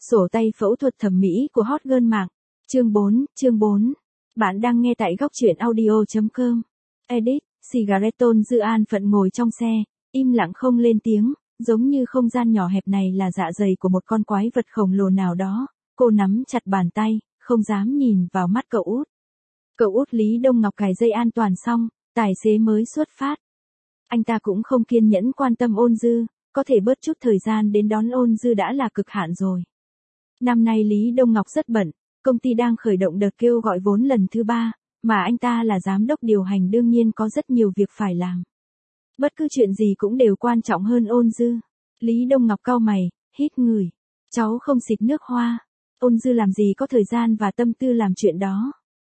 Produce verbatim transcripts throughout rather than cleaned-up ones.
Sổ tay phẫu thuật thẩm mỹ của hot girl mạng. Chương bốn, chương bốn. Bạn đang nghe tại góc truyện audio chấm com. Edit, Cigaretton Dư An Phận ngồi trong xe, im lặng không lên tiếng, giống như không gian nhỏ hẹp này là dạ dày của một con quái vật khổng lồ nào đó. Cô nắm chặt bàn tay, không dám nhìn vào mắt cậu út. Cậu út Lý Đông Ngọc cài dây an toàn xong, tài xế mới xuất phát. Anh ta cũng không kiên nhẫn quan tâm Ôn Dư, có thể bớt chút thời gian đến đón Ôn Dư đã là cực hạn rồi. Năm nay Lý Đông Ngọc rất bận, công ty đang khởi động đợt kêu gọi vốn lần thứ ba, mà anh ta là giám đốc điều hành đương nhiên có rất nhiều việc phải làm. Bất cứ chuyện gì cũng đều quan trọng hơn Ôn Dư. Lý Đông Ngọc cau mày, hít ngửi. Cháu không xịt nước hoa. Ôn Dư làm gì có thời gian và tâm tư làm chuyện đó.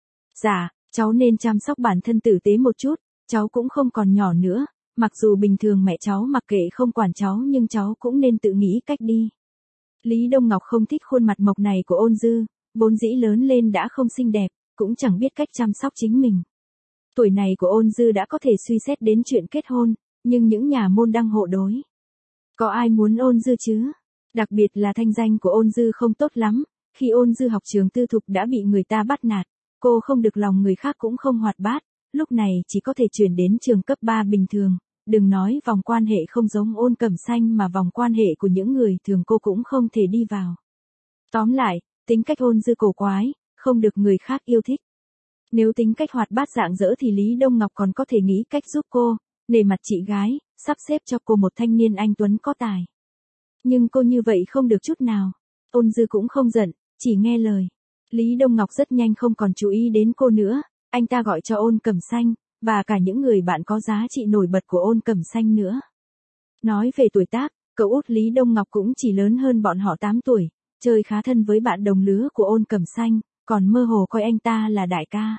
Dạ, cháu nên chăm sóc bản thân tử tế một chút, cháu cũng không còn nhỏ nữa, mặc dù bình thường mẹ cháu mặc kệ không quản cháu nhưng cháu cũng nên tự nghĩ cách đi. Lý Đông Ngọc không thích khuôn mặt mộc này của Ôn Dư, vốn dĩ lớn lên đã không xinh đẹp, cũng chẳng biết cách chăm sóc chính mình. Tuổi này của Ôn Dư đã có thể suy xét đến chuyện kết hôn, nhưng những nhà môn đăng hộ đối. Có ai muốn Ôn Dư chứ? Đặc biệt là thanh danh của Ôn Dư không tốt lắm, khi Ôn Dư học trường tư thục đã bị người ta bắt nạt, cô không được lòng người khác cũng không hoạt bát, lúc này chỉ có thể chuyển đến trường cấp ba bình thường, đừng nói vòng quan hệ không giống Ôn Cẩm Xanh mà vòng quan hệ của những người thường cô cũng không thể đi vào. Tóm lại, tính cách Ôn Dư cổ quái, không được người khác yêu thích. Nếu tính cách hoạt bát rạng rỡ thì Lý Đông Ngọc còn có thể nghĩ cách giúp cô, nể mặt chị gái, sắp xếp cho cô một thanh niên anh tuấn có tài. Nhưng cô như vậy không được chút nào. Ôn Dư cũng không giận, chỉ nghe lời. Lý Đông Ngọc rất nhanh không còn chú ý đến cô nữa, anh ta gọi cho Ôn Cẩm Xanh, và cả những người bạn có giá trị nổi bật của Ôn Cẩm Xanh nữa. Nói về tuổi tác, cậu út Lý Đông Ngọc cũng chỉ lớn hơn bọn họ tám tuổi, chơi khá thân với bạn đồng lứa của Ôn Cẩm Xanh, còn mơ hồ coi anh ta là đại ca.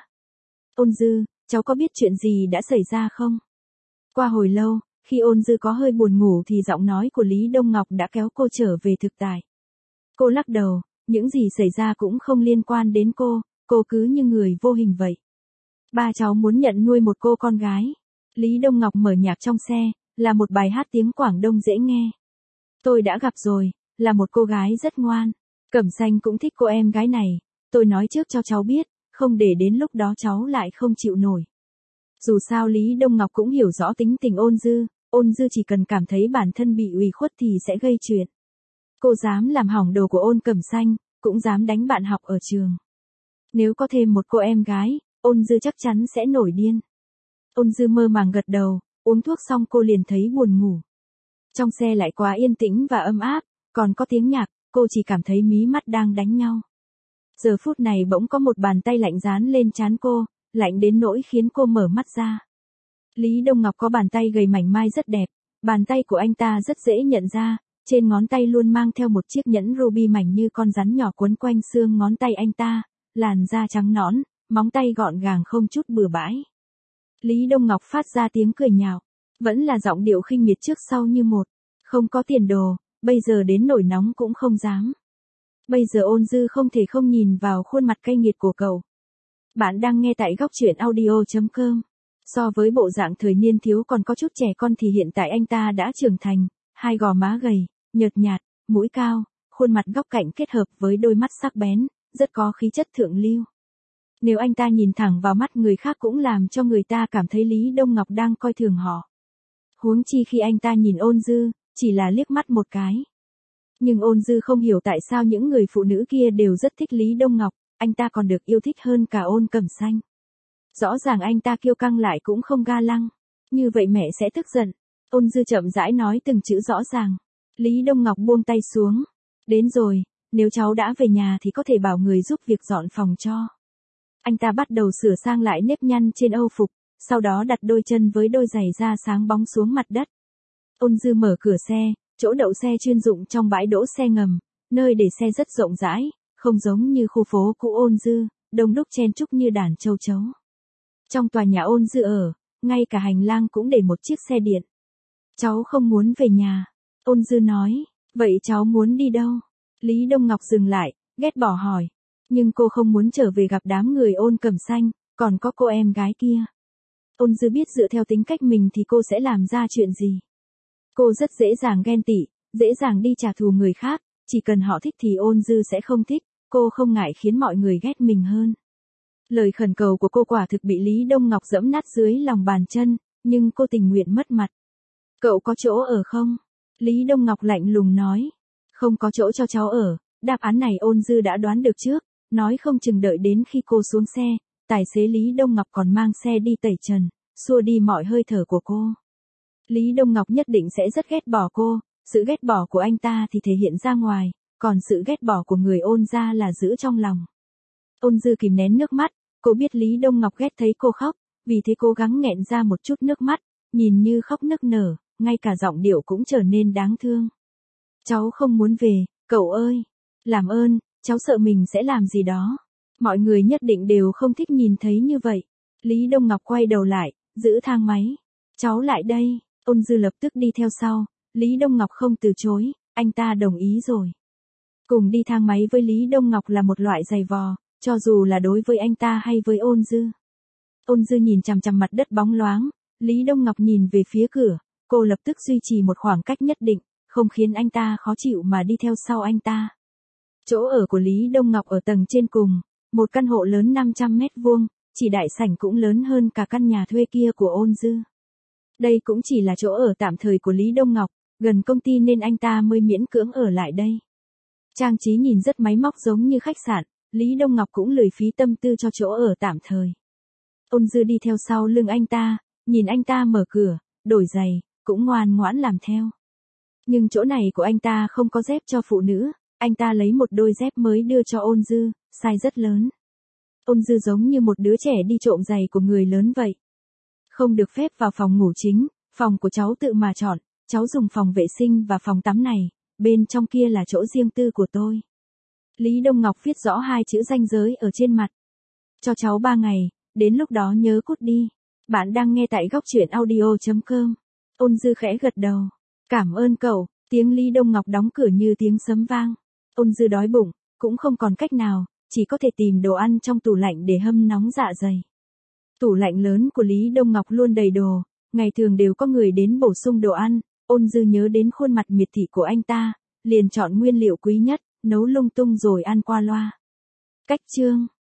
Ôn Dư, cháu có biết chuyện gì đã xảy ra không? Qua hồi lâu, khi Ôn Dư có hơi buồn ngủ thì giọng nói của Lý Đông Ngọc đã kéo cô trở về thực tại. Cô lắc đầu, những gì xảy ra cũng không liên quan đến cô, cô cứ như người vô hình vậy. Ba cháu muốn nhận nuôi một cô con gái. Lý Đông Ngọc mở nhạc trong xe, là một bài hát tiếng Quảng Đông dễ nghe. Tôi đã gặp rồi, là một cô gái rất ngoan. Cẩm Xanh cũng thích cô em gái này, tôi nói trước cho cháu biết, không để đến lúc đó cháu lại không chịu nổi. Dù sao Lý Đông Ngọc cũng hiểu rõ tính tình Ôn Dư, Ôn Dư chỉ cần cảm thấy bản thân bị ủy khuất thì sẽ gây chuyện. Cô dám làm hỏng đồ của Ôn Cẩm Xanh, cũng dám đánh bạn học ở trường. Nếu có thêm một cô em gái, Ôn Dư chắc chắn sẽ nổi điên. Ôn Dư mơ màng gật đầu, uống thuốc xong cô liền thấy buồn ngủ. Trong xe lại quá yên tĩnh và ấm áp, còn có tiếng nhạc, cô chỉ cảm thấy mí mắt đang đánh nhau. Giờ phút này bỗng có một bàn tay lạnh dán lên trán cô, lạnh đến nỗi khiến cô mở mắt ra. Lý Đông Ngọc có bàn tay gầy mảnh mai rất đẹp, bàn tay của anh ta rất dễ nhận ra, trên ngón tay luôn mang theo một chiếc nhẫn ruby mảnh như con rắn nhỏ quấn quanh xương ngón tay anh ta, làn da trắng nõn, móng tay gọn gàng không chút bừa bãi. Lý Đông Ngọc phát ra tiếng cười nhạo, vẫn là giọng điệu khinh miệt trước sau như một, không có tiền đồ, bây giờ đến nổi nóng cũng không dám. Bây giờ Ôn Dư không thể không nhìn vào khuôn mặt cay nghiệt của cậu. Bạn đang nghe tại góc truyện audio chấm com. So với bộ dạng thời niên thiếu còn có chút trẻ con thì hiện tại anh ta đã trưởng thành, hai gò má gầy, nhợt nhạt, mũi cao, khuôn mặt góc cạnh kết hợp với đôi mắt sắc bén, rất có khí chất thượng lưu. Nếu anh ta nhìn thẳng vào mắt người khác cũng làm cho người ta cảm thấy Lý Đông Ngọc đang coi thường họ. Huống chi khi anh ta nhìn Ôn Dư, chỉ là liếc mắt một cái. Nhưng Ôn Dư không hiểu tại sao những người phụ nữ kia đều rất thích Lý Đông Ngọc, anh ta còn được yêu thích hơn cả Ôn Cẩm Xanh. Rõ ràng anh ta kiêu căng lại cũng không ga lăng, như vậy mẹ sẽ tức giận. Ôn Dư chậm rãi nói từng chữ rõ ràng. Lý Đông Ngọc buông tay xuống. Đến rồi, nếu cháu đã về nhà thì có thể bảo người giúp việc dọn phòng cho. Anh ta bắt đầu sửa sang lại nếp nhăn trên âu phục, sau đó đặt đôi chân với đôi giày da sáng bóng xuống mặt đất. Ôn Dư mở cửa xe, chỗ đậu xe chuyên dụng trong bãi đỗ xe ngầm, nơi để xe rất rộng rãi, không giống như khu phố cũ Ôn Dư, đông đúc chen chúc như đàn châu chấu. Trong tòa nhà Ôn Dư ở, ngay cả hành lang cũng để một chiếc xe điện. Cháu không muốn về nhà. Ôn Dư nói, vậy cháu muốn đi đâu? Lý Đông Ngọc dừng lại, ghét bỏ hỏi. Nhưng cô không muốn trở về gặp đám người Ôn Cẩm Xanh, còn có cô em gái kia. Ôn Dư biết dựa theo tính cách mình thì cô sẽ làm ra chuyện gì. Cô rất dễ dàng ghen tị, dễ dàng đi trả thù người khác, Chỉ cần họ thích thì Ôn Dư sẽ không thích, cô không ngại khiến mọi người ghét mình hơn. Lời khẩn cầu của cô quả thực bị Lý Đông Ngọc giẫm nát dưới lòng bàn chân, nhưng cô tình nguyện mất mặt. Cậu có chỗ ở không? Lý Đông Ngọc lạnh lùng nói. Không có chỗ cho cháu ở. Đáp án này Ôn Dư đã đoán được trước, nói không chừng đợi đến khi cô xuống xe, tài xế Lý Đông Ngọc còn mang xe đi tẩy trần, xua đi mọi hơi thở của cô. Lý Đông Ngọc nhất định sẽ rất ghét bỏ cô, sự ghét bỏ của anh ta thì thể hiện ra ngoài, còn sự ghét bỏ của người Ôn gia là giữ trong lòng. Ôn Dư kìm nén nước mắt, cô biết Lý Đông Ngọc ghét thấy cô khóc, vì thế cố gắng nghẹn ra một chút nước mắt, nhìn như khóc nức nở, ngay cả giọng điệu cũng trở nên đáng thương. Cháu không muốn về, cậu ơi. Làm ơn, cháu sợ mình sẽ làm gì đó. Mọi người nhất định đều không thích nhìn thấy như vậy. Lý Đông Ngọc quay đầu lại, giữ thang máy. Cháu lại đây. Ôn Dư lập tức đi theo sau. Lý Đông Ngọc không từ chối, anh ta đồng ý rồi. Cùng đi thang máy với Lý Đông Ngọc là một loại giày vò, cho dù là đối với anh ta hay với Ôn Dư. Ôn Dư nhìn chằm chằm mặt đất bóng loáng, Lý Đông Ngọc nhìn về phía cửa, cô lập tức duy trì một khoảng cách nhất định, không khiến anh ta khó chịu mà đi theo sau anh ta. Chỗ ở của Lý Đông Ngọc ở tầng trên cùng, một căn hộ lớn năm trăm mét vuông, chỉ đại sảnh cũng lớn hơn cả căn nhà thuê kia của Ôn Dư. Đây cũng chỉ là chỗ ở tạm thời của Lý Đông Ngọc, gần công ty nên anh ta mới miễn cưỡng ở lại đây. Trang trí nhìn rất máy móc giống như khách sạn, Lý Đông Ngọc cũng lười phí tâm tư cho chỗ ở tạm thời. Ôn Dư đi theo sau lưng anh ta, nhìn anh ta mở cửa, đổi giày, cũng ngoan ngoãn làm theo. Nhưng chỗ này của anh ta không có dép cho phụ nữ, anh ta lấy một đôi dép mới đưa cho Ôn Dư, size rất lớn. Ôn Dư giống như một đứa trẻ đi trộm giày của người lớn vậy. Không được phép vào phòng ngủ chính, phòng của cháu tự mà chọn, cháu dùng phòng vệ sinh và phòng tắm này, bên trong kia là chỗ riêng tư của tôi. Lý Đông Ngọc viết rõ hai chữ ranh giới ở trên mặt. Cho cháu ba ngày, đến lúc đó nhớ cút đi. Bạn đang nghe tại góc truyện audio chấm com. Ôn Dư khẽ gật đầu. Cảm ơn cậu, tiếng Lý Đông Ngọc đóng cửa như tiếng sấm vang. Ôn Dư đói bụng, cũng không còn cách nào, chỉ có thể tìm đồ ăn trong tủ lạnh để hâm nóng dạ dày. Tủ lạnh lớn của Lý Đông Ngọc luôn đầy đồ, ngày thường đều có người đến bổ sung đồ ăn. Ôn Dư nhớ đến khuôn mặt miệt thị của anh ta, liền chọn nguyên liệu quý nhất, nấu lung tung rồi ăn qua loa. Cách chương